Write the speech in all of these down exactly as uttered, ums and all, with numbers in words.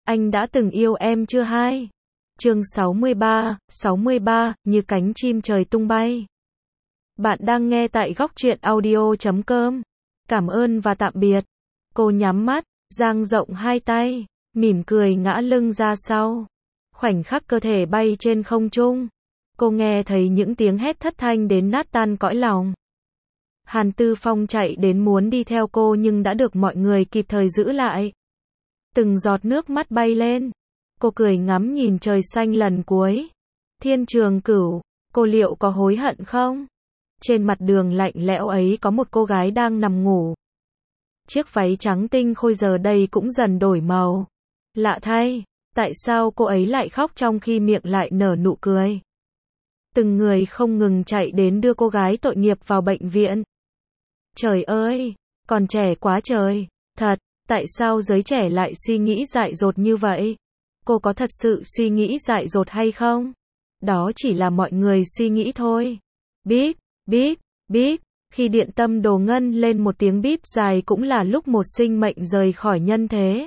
Anh đã từng yêu em chưa hai? Chương sáu mươi ba, sáu mươi ba, như cánh chim trời tung bay. Bạn đang nghe tại góc truyện audio chấm com. Cảm ơn và tạm biệt. Cô nhắm mắt, dang rộng hai tay, mỉm cười ngã lưng ra sau. Khoảnh khắc cơ thể bay trên không trung, cô nghe thấy những tiếng hét thất thanh đến nát tan cõi lòng. Hàn Tư Phong chạy đến muốn đi theo cô nhưng đã được mọi người kịp thời giữ lại. Từng giọt nước mắt bay lên. Cô cười ngắm nhìn trời xanh lần cuối. Thiên Trường Cửu, cô liệu có hối hận không? Trên mặt đường lạnh lẽo ấy có một cô gái đang nằm ngủ. Chiếc váy trắng tinh khôi giờ đây cũng dần đổi màu. Lạ thay, tại sao cô ấy lại khóc trong khi miệng lại nở nụ cười? Từng người không ngừng chạy đến đưa cô gái tội nghiệp vào bệnh viện. Trời ơi, còn trẻ quá trời, thật, tại sao giới trẻ lại suy nghĩ dại dột như vậy? Cô có thật sự suy nghĩ dại dột hay không? Đó chỉ là mọi người suy nghĩ thôi. Bíp, bíp, bíp, khi điện tâm đồ ngân lên một tiếng bíp dài cũng là lúc một sinh mệnh rời khỏi nhân thế.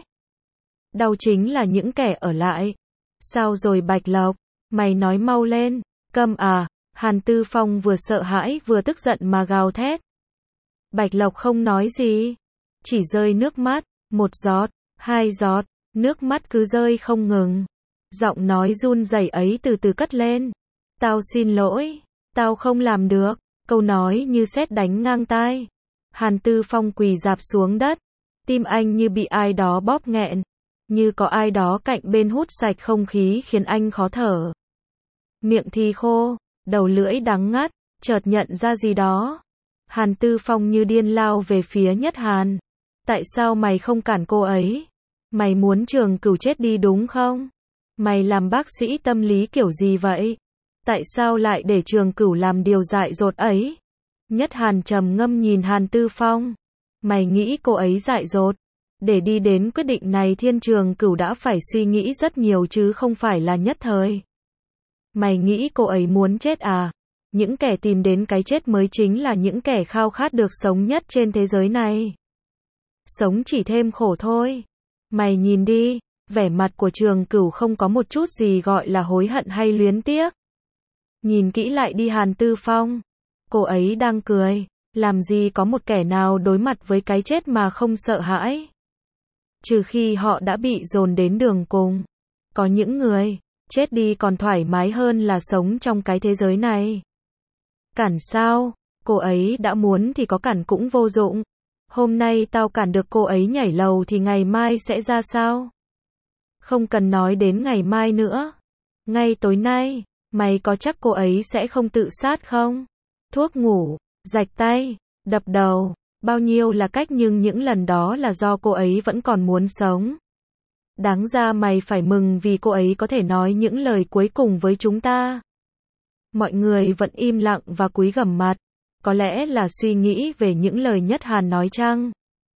Đau chính là những kẻ ở lại. Sao rồi Bạch Lộc? Mày nói mau lên, câm à? Hàn Tư Phong vừa sợ hãi vừa tức giận mà gào thét. Bạch Lộc không nói gì, chỉ rơi nước mắt, một giọt, hai giọt, nước mắt cứ rơi không ngừng. Giọng nói run rẩy ấy từ từ cất lên. Tao xin lỗi, tao không làm được, câu nói như sét đánh ngang tai. Hàn Tư Phong quỳ rạp xuống đất, tim anh như bị ai đó bóp nghẹn, như có ai đó cạnh bên hút sạch không khí khiến anh khó thở. Miệng thì khô, đầu lưỡi đắng ngắt, chợt nhận ra gì đó. Hàn Tư Phong như điên lao về phía Nhất Hàn. Tại sao mày không cản cô ấy? Mày muốn Trường Cửu chết đi đúng không? Mày làm bác sĩ tâm lý kiểu gì vậy? Tại sao lại để Trường Cửu làm điều dại dột ấy? Nhất Hàn trầm ngâm nhìn Hàn Tư Phong. Mày nghĩ cô ấy dại dột? Để đi đến quyết định này Thiên Trường Cửu đã phải suy nghĩ rất nhiều chứ không phải là nhất thời. Mày nghĩ cô ấy muốn chết à? Những kẻ tìm đến cái chết mới chính là những kẻ khao khát được sống nhất trên thế giới này. Sống chỉ thêm khổ thôi. Mày nhìn đi, vẻ mặt của Trường Cửu không có một chút gì gọi là hối hận hay luyến tiếc. Nhìn kỹ lại đi Hàn Tư Phong. Cô ấy đang cười, làm gì có một kẻ nào đối mặt với cái chết mà không sợ hãi. Trừ khi họ đã bị dồn đến đường cùng. Có những người, chết đi còn thoải mái hơn là sống trong cái thế giới này. Cản sao? Cô ấy đã muốn thì có cản cũng vô dụng. Hôm nay tao cản được cô ấy nhảy lầu thì ngày mai sẽ ra sao? Không cần nói đến ngày mai nữa. Ngay tối nay, mày có chắc cô ấy sẽ không tự sát không? Thuốc ngủ, rạch tay, đập đầu, bao nhiêu là cách nhưng những lần đó là do cô ấy vẫn còn muốn sống. Đáng ra mày phải mừng vì cô ấy có thể nói những lời cuối cùng với chúng ta. Mọi người vẫn im lặng và cúi gằm mặt. Có lẽ là suy nghĩ về những lời Nhất Hàn nói chăng?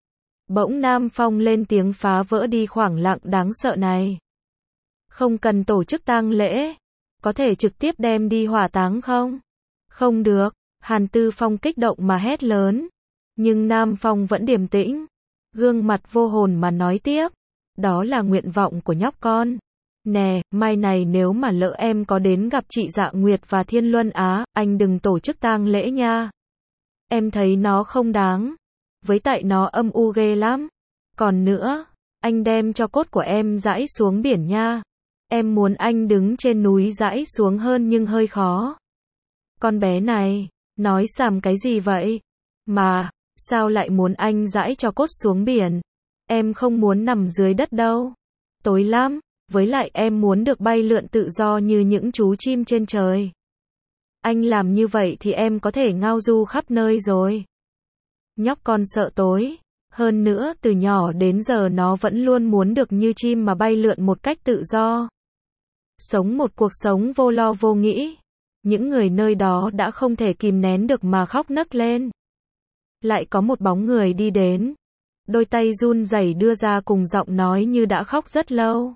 Bỗng Nam Phong lên tiếng phá vỡ đi khoảng lặng đáng sợ này. Không cần tổ chức tang lễ. Có thể trực tiếp đem đi hỏa táng không? Không được. Hàn Tư Phong kích động mà hét lớn. Nhưng Nam Phong vẫn điềm tĩnh. Gương mặt vô hồn mà nói tiếp. Đó là nguyện vọng của nhóc con. Nè, mai này nếu mà lỡ em có đến gặp chị Dạ Nguyệt và Thiên Luân Á, anh đừng tổ chức tang lễ nha. Em thấy nó không đáng. Với tại nó âm u ghê lắm. Còn nữa, anh đem cho cốt của em rải xuống biển nha. Em muốn anh đứng trên núi rải xuống hơn nhưng hơi khó. Con bé này, nói xàm cái gì vậy? Mà, sao lại muốn anh rải cho cốt xuống biển? Em không muốn nằm dưới đất đâu. Tối lắm. Với lại em muốn được bay lượn tự do như những chú chim trên trời. Anh làm như vậy thì em có thể ngao du khắp nơi rồi. Nhóc con sợ tối. Hơn nữa từ nhỏ đến giờ nó vẫn luôn muốn được như chim mà bay lượn một cách tự do. Sống một cuộc sống vô lo vô nghĩ. Những người nơi đó đã không thể kìm nén được mà khóc nấc lên. Lại có một bóng người đi đến. Đôi tay run rẩy đưa ra cùng giọng nói như đã khóc rất lâu.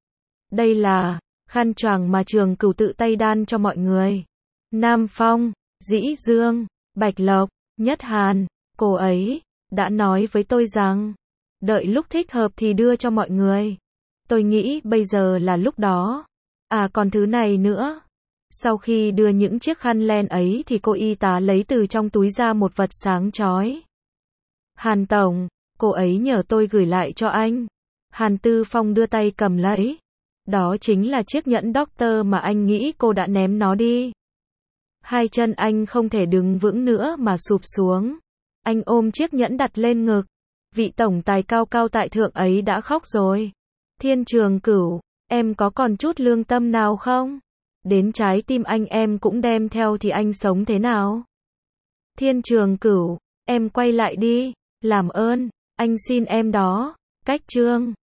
Đây là khăn choàng mà Trường Cửu tự tay đan cho mọi người. Nam Phong, Dĩ Dương, Bạch Lộc, Nhất Hàn, cô ấy đã nói với tôi rằng đợi lúc thích hợp thì đưa cho mọi người. Tôi nghĩ bây giờ là lúc đó. À còn thứ này nữa. Sau khi đưa những chiếc khăn len ấy thì cô y tá lấy từ trong túi ra một vật sáng chói. Hàn Tổng, cô ấy nhờ tôi gửi lại cho anh. Hàn Tư Phong đưa tay cầm lấy. Đó chính là chiếc nhẫn doctor mà anh nghĩ cô đã ném nó đi. Hai chân anh không thể đứng vững nữa mà sụp xuống. Anh ôm chiếc nhẫn đặt lên ngực. Vị tổng tài cao cao tại thượng ấy đã khóc rồi. Thiên Trường Cửu, em có còn chút lương tâm nào không? Đến trái tim anh em cũng đem theo thì anh sống thế nào? Thiên Trường Cửu, em quay lại đi, làm ơn, anh xin em đó. Cách chương